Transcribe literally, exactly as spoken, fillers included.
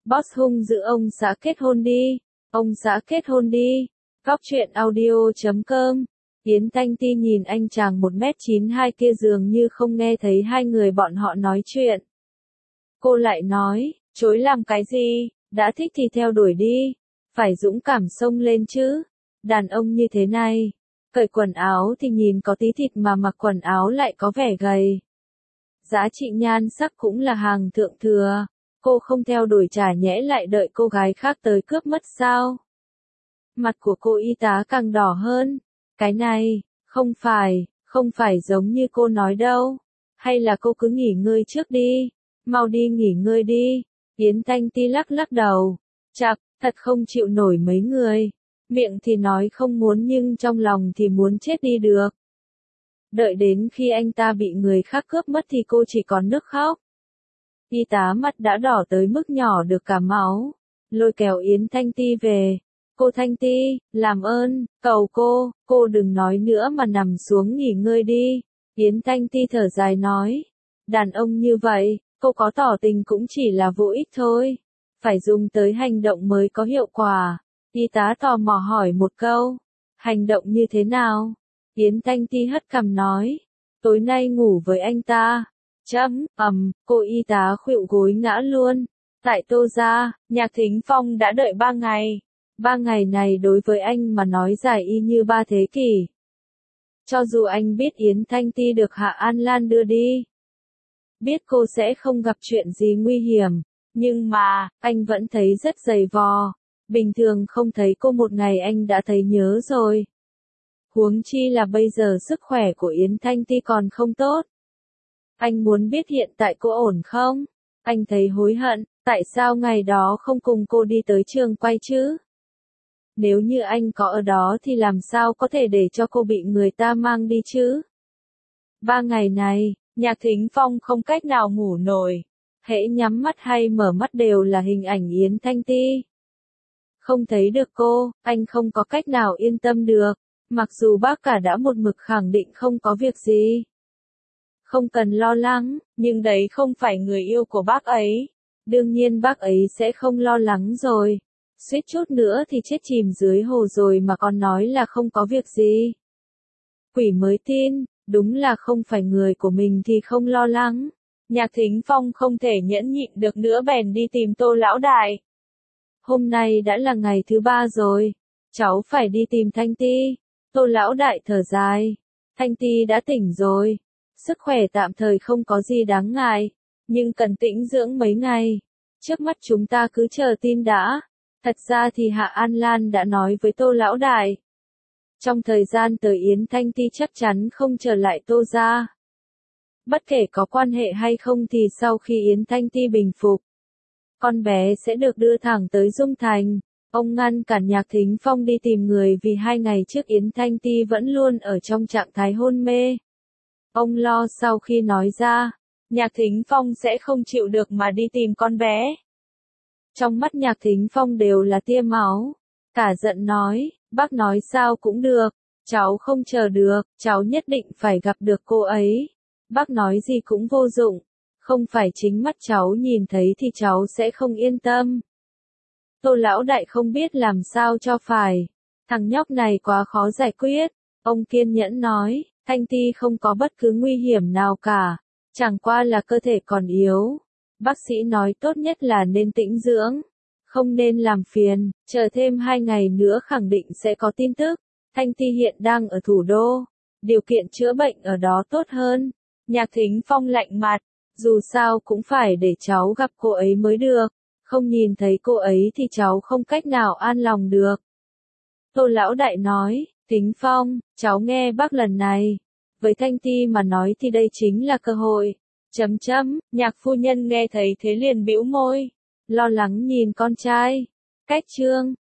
Boss hung dữ ông xã kết hôn đi, ông xã kết hôn đi. Góc truyện audio chấm com. Yến Thanh Ti nhìn anh chàng một mét chín mươi hai kia dường như không nghe thấy hai người bọn họ nói chuyện. Cô lại nói, chối làm cái gì, đã thích thì theo đuổi đi, phải dũng cảm xông lên chứ. Đàn ông như thế này, cởi quần áo thì nhìn có tí thịt mà mặc quần áo lại có vẻ gầy. Giá trị nhan sắc cũng là hàng thượng thừa, cô không theo đuổi chả nhẽ lại đợi cô gái khác tới cướp mất sao? Mặt của cô y tá càng đỏ hơn. Cái này, không phải, không phải giống như cô nói đâu. Hay là cô cứ nghỉ ngơi trước đi, mau đi nghỉ ngơi đi. Yến Thanh Ti lắc lắc đầu. Chạc, thật không chịu nổi mấy người. Miệng thì nói không muốn nhưng trong lòng thì muốn chết đi được. Đợi đến khi anh ta bị người khác cướp mất thì cô chỉ còn nước khóc. Y tá mặt đã đỏ tới mức nhỏ được cả máu. Lôi kéo Yến Thanh Ti về. Cô Thanh Ti, làm ơn, cầu cô, cô đừng nói nữa mà nằm xuống nghỉ ngơi đi. Yến Thanh Ti thở dài nói. Đàn ông như vậy, cô có tỏ tình cũng chỉ là vô ích thôi. Phải dùng tới hành động mới có hiệu quả. Y tá tò mò hỏi một câu. Hành động như thế nào? Yến Thanh Ti hất cằm nói. Tối nay ngủ với anh ta. Chấm, ầm, cô y tá khuỵu gối ngã luôn. Tại Tô gia, Nhạc Thính Phong đã đợi ba ngày. Ba ngày này đối với anh mà nói dài y như ba thế kỷ. Cho dù anh biết Yến Thanh Ti được Hạ An Lan đưa đi, biết cô sẽ không gặp chuyện gì nguy hiểm, nhưng mà, anh vẫn thấy rất dày vò. Bình thường không thấy cô một ngày anh đã thấy nhớ rồi. Huống chi là bây giờ sức khỏe của Yến Thanh Ti còn không tốt. Anh muốn biết hiện tại cô ổn không? Anh thấy hối hận, tại sao ngày đó không cùng cô đi tới trường quay chứ? Nếu như anh có ở đó thì làm sao có thể để cho cô bị người ta mang đi chứ? Ba ngày này, Nhạc Thính Phong không cách nào ngủ nổi. Hễ nhắm mắt hay mở mắt đều là hình ảnh Yến Thanh Ti. Không thấy được cô, anh không có cách nào yên tâm được. Mặc dù bác cả đã một mực khẳng định không có việc gì. Không cần lo lắng, nhưng đấy không phải người yêu của bác ấy. Đương nhiên bác ấy sẽ không lo lắng rồi. Suýt chút nữa thì chết chìm dưới hồ rồi mà còn nói là không có việc gì. Quỷ mới tin, đúng là không phải người của mình thì không lo lắng. Nhạc Thính Phong không thể nhẫn nhịn được nữa bèn đi tìm Tô lão đại. Hôm nay đã là ngày thứ ba rồi, cháu phải đi tìm Thanh Ti. Tô lão đại thở dài. Thanh Ti đã tỉnh rồi, sức khỏe tạm thời không có gì đáng ngại, nhưng cần tĩnh dưỡng mấy ngày. Trước mắt chúng ta cứ chờ tin đã. Thật ra thì Hạ An Lan đã nói với Tô lão đại. Trong thời gian tới Yến Thanh Ti chắc chắn không trở lại Tô gia. Bất kể có quan hệ hay không thì sau khi Yến Thanh Ti bình phục, con bé sẽ được đưa thẳng tới Dung Thành. Ông ngăn cản Nhạc Thính Phong đi tìm người vì hai ngày trước Yến Thanh Ti vẫn luôn ở trong trạng thái hôn mê. Ông lo sau khi nói ra, Nhạc Thính Phong sẽ không chịu được mà đi tìm con bé. Trong mắt Nhạc Thính Phong đều là tia máu. Cả giận nói, bác nói sao cũng được, cháu không chờ được, cháu nhất định phải gặp được cô ấy. Bác nói gì cũng vô dụng, không phải chính mắt cháu nhìn thấy thì cháu sẽ không yên tâm. Tô lão đại không biết làm sao cho phải. Thằng nhóc này quá khó giải quyết. Ông kiên nhẫn nói, Thanh Ti không có bất cứ nguy hiểm nào cả, chẳng qua là cơ thể còn yếu. Bác sĩ nói tốt nhất là nên tĩnh dưỡng, không nên làm phiền, chờ thêm hai ngày nữa khẳng định sẽ có tin tức. Thanh Ti hiện đang ở thủ đô, điều kiện chữa bệnh ở đó tốt hơn. Nhạc Thính Phong lạnh mặt, dù sao cũng phải để cháu gặp cô ấy mới được, không nhìn thấy cô ấy thì cháu không cách nào an lòng được. Tô lão đại nói, Thính Phong, cháu nghe bác lần này, với Thanh Ti mà nói thì đây chính là cơ hội. Chấm chấm, Nhạc phu nhân nghe thấy thế liền bĩu môi, lo lắng nhìn con trai. Cách chương